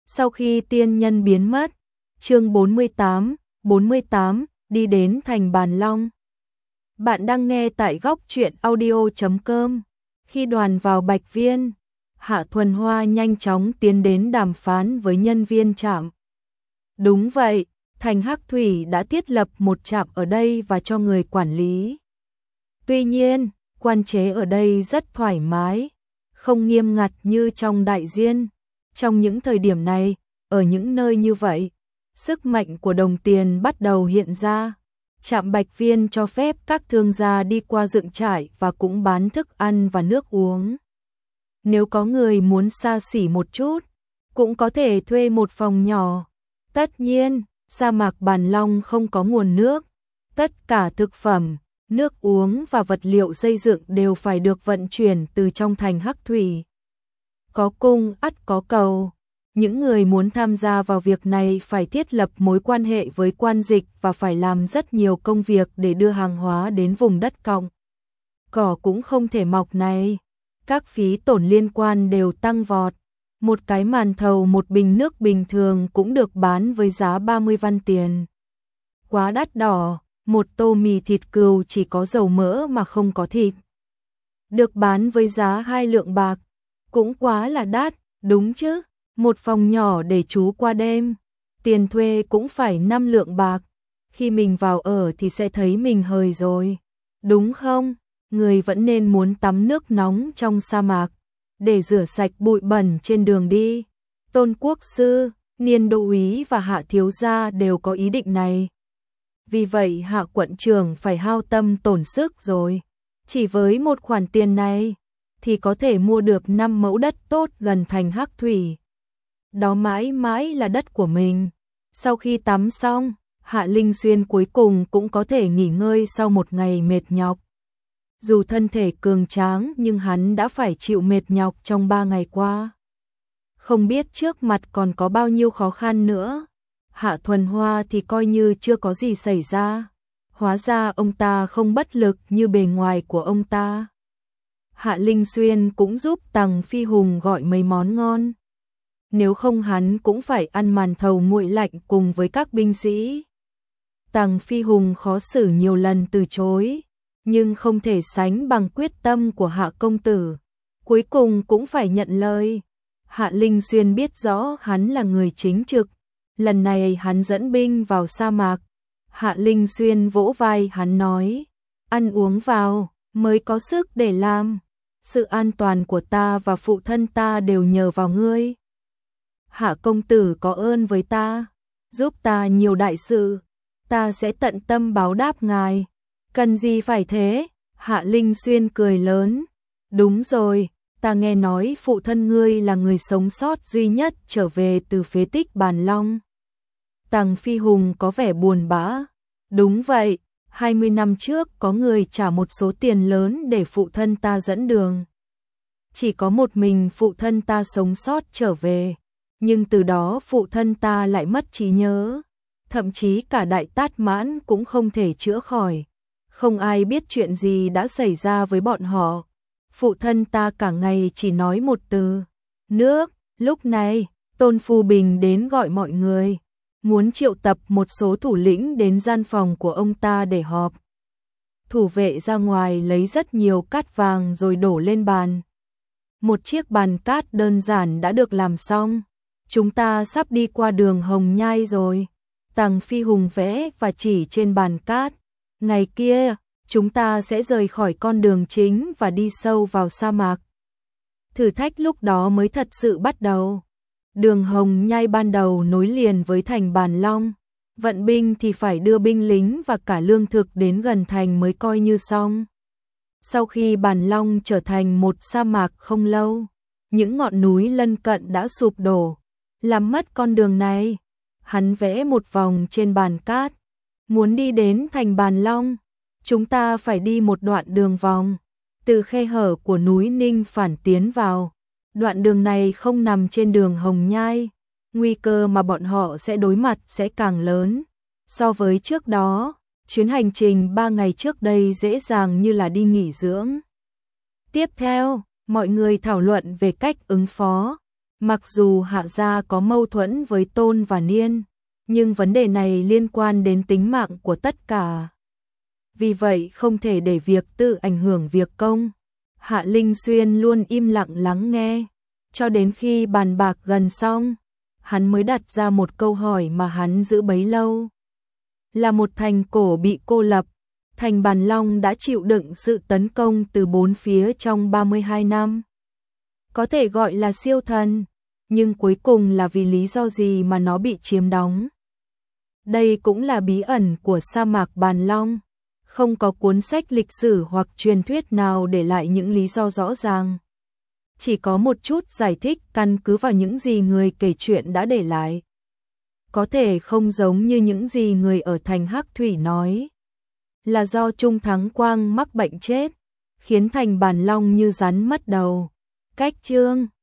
Sau khi tiên nhân biến mất, chương 48, đi đến thành Bàn Long. Bạn đang nghe tại góc truyện audio.com. Khi đoàn vào Bạch Viên, Hạ Thuần Hoa nhanh chóng tiến đến đàm phán với nhân viên trạm. Đúng vậy, thành Hắc Thủy đã thiết lập một trạm ở đây và cho người quản lý. Tuy nhiên, quan chế ở đây rất thoải mái, không nghiêm ngặt như trong đại diên. Trong những thời điểm này, ở những nơi như vậy, sức mạnh của đồng tiền bắt đầu hiện ra. Trạm Bạch Viên cho phép các thương gia đi qua dựng trại và cũng bán thức ăn và nước uống. Nếu có người muốn xa xỉ một chút, cũng có thể thuê một phòng nhỏ. Tất nhiên, sa mạc Bàn Long không có nguồn nước. Tất cả thực phẩm, nước uống và vật liệu xây dựng đều phải được vận chuyển từ trong thành Hắc Thủy. Có cung ắt có cầu. Những người muốn tham gia vào việc này phải thiết lập mối quan hệ với quan dịch và phải làm rất nhiều công việc để đưa hàng hóa đến vùng đất còng. Cỏ cũng không thể mọc này. Các phí tổn liên quan đều tăng vọt. Một cái màn thầu một bình nước bình thường cũng được bán với giá 30 văn tiền. Quá đắt đỏ, một tô mì thịt cừu chỉ có dầu mỡ mà không có thịt. Được bán với giá 2 lượng bạc. Cũng quá là đắt, đúng chứ? Một phòng nhỏ để trú qua đêm, tiền thuê cũng phải 5 lượng bạc. Khi mình vào ở thì sẽ thấy mình hời rồi, đúng không? Người vẫn nên muốn tắm nước nóng trong sa mạc, để rửa sạch bụi bẩn trên đường đi. Tôn Quốc Sư, Niên Đô úy và Hạ Thiếu Gia đều có ý định này. Vì vậy Hạ quận trưởng phải hao tâm tổn sức rồi. Chỉ với một khoản tiền này, thì có thể mua được 5 mẫu đất tốt gần thành Hắc Thủy. Đó mãi mãi là đất của mình. Sau khi tắm xong, Hạ Linh Xuyên cuối cùng cũng có thể nghỉ ngơi sau một ngày mệt nhọc. Dù thân thể cường tráng nhưng hắn đã phải chịu mệt nhọc trong 3 ngày qua. Không biết trước mặt còn có bao nhiêu khó khăn nữa. Hạ Thuần Hoa thì coi như chưa có gì xảy ra. Hóa ra ông ta không bất lực như bề ngoài của ông ta. Hạ Linh Xuyên cũng giúp Tằng Phi Hùng gọi mấy món ngon. Nếu không hắn cũng phải ăn màn thầu nguội lạnh cùng với các binh sĩ. Tằng Phi Hùng khó xử nhiều lần từ chối, nhưng không thể sánh bằng quyết tâm của Hạ công tử. Cuối cùng cũng phải nhận lời. Hạ Linh Xuyên biết rõ hắn là người chính trực. Lần này hắn dẫn binh vào sa mạc. Hạ Linh Xuyên vỗ vai hắn nói, ăn uống vào, mới có sức để làm. Sự an toàn của ta và phụ thân ta đều nhờ vào ngươi. Hạ công tử có ơn với ta, giúp ta nhiều đại sự, ta sẽ tận tâm báo đáp ngài. Cần gì phải thế? Hạ Linh Xuyên cười lớn. Đúng rồi, ta nghe nói phụ thân ngươi là người sống sót duy nhất trở về từ phế tích Bàn Long. Tằng Phi Hùng có vẻ buồn bã. Đúng vậy, 20 năm trước có người trả một số tiền lớn để phụ thân ta dẫn đường. Chỉ có một mình phụ thân ta sống sót trở về. Nhưng từ đó phụ thân ta lại mất trí nhớ. Thậm chí cả Đại Tát Mãn cũng không thể chữa khỏi. Không ai biết chuyện gì đã xảy ra với bọn họ. Phụ thân ta cả ngày chỉ nói một từ, nước. Lúc này, Tôn Phu Bình đến gọi mọi người. Muốn triệu tập một số thủ lĩnh đến gian phòng của ông ta để họp. Thủ vệ ra ngoài lấy rất nhiều cát vàng rồi đổ lên bàn. Một chiếc bàn cát đơn giản đã được làm xong. Chúng ta sắp đi qua đường Hồng Nhai rồi. Tằng Phi Hùng vẽ và chỉ trên bàn cát. Ngày kia, chúng ta sẽ rời khỏi con đường chính và đi sâu vào sa mạc. Thử thách lúc đó mới thật sự bắt đầu. Đường Hồng Nhai ban đầu nối liền với thành Bàn Long. Vận binh thì phải đưa binh lính và cả lương thực đến gần thành mới coi như xong. Sau khi Bàn Long trở thành một sa mạc không lâu, những ngọn núi lân cận đã sụp đổ, làm mất con đường này. Hắn vẽ một vòng trên bàn cát. Muốn đi đến thành Bàn Long, chúng ta phải đi một đoạn đường vòng, từ khe hở của núi Ninh Phản tiến vào. Đoạn đường này không nằm trên đường Hồng Nhai, nguy cơ mà bọn họ sẽ đối mặt sẽ càng lớn. So với trước đó, chuyến hành trình 3 ngày trước đây dễ dàng như là đi nghỉ dưỡng. Tiếp theo, mọi người thảo luận về cách ứng phó. Mặc dù Hạ gia có mâu thuẫn với Tôn và Niên, nhưng vấn đề này liên quan đến tính mạng của tất cả. Vì vậy không thể để việc tư ảnh hưởng việc công. Hạ Linh Xuyên luôn im lặng lắng nghe, cho đến khi bàn bạc gần xong, hắn mới đặt ra một câu hỏi mà hắn giữ bấy lâu. Là một thành cổ bị cô lập, thành Bàn Long đã chịu đựng sự tấn công từ bốn phía trong 32 năm. Có thể gọi là siêu thần, nhưng cuối cùng là vì lý do gì mà nó bị chiếm đóng? Đây cũng là bí ẩn của sa mạc Bàn Long. Không có cuốn sách lịch sử hoặc truyền thuyết nào để lại những lý do rõ ràng. Chỉ có một chút giải thích căn cứ vào những gì người kể chuyện đã để lại. Có thể không giống như những gì người ở thành Hắc Thủy nói. Là do Trung Thắng Quang mắc bệnh chết, khiến thành Bàn Long như rắn mất đầu. Cách chương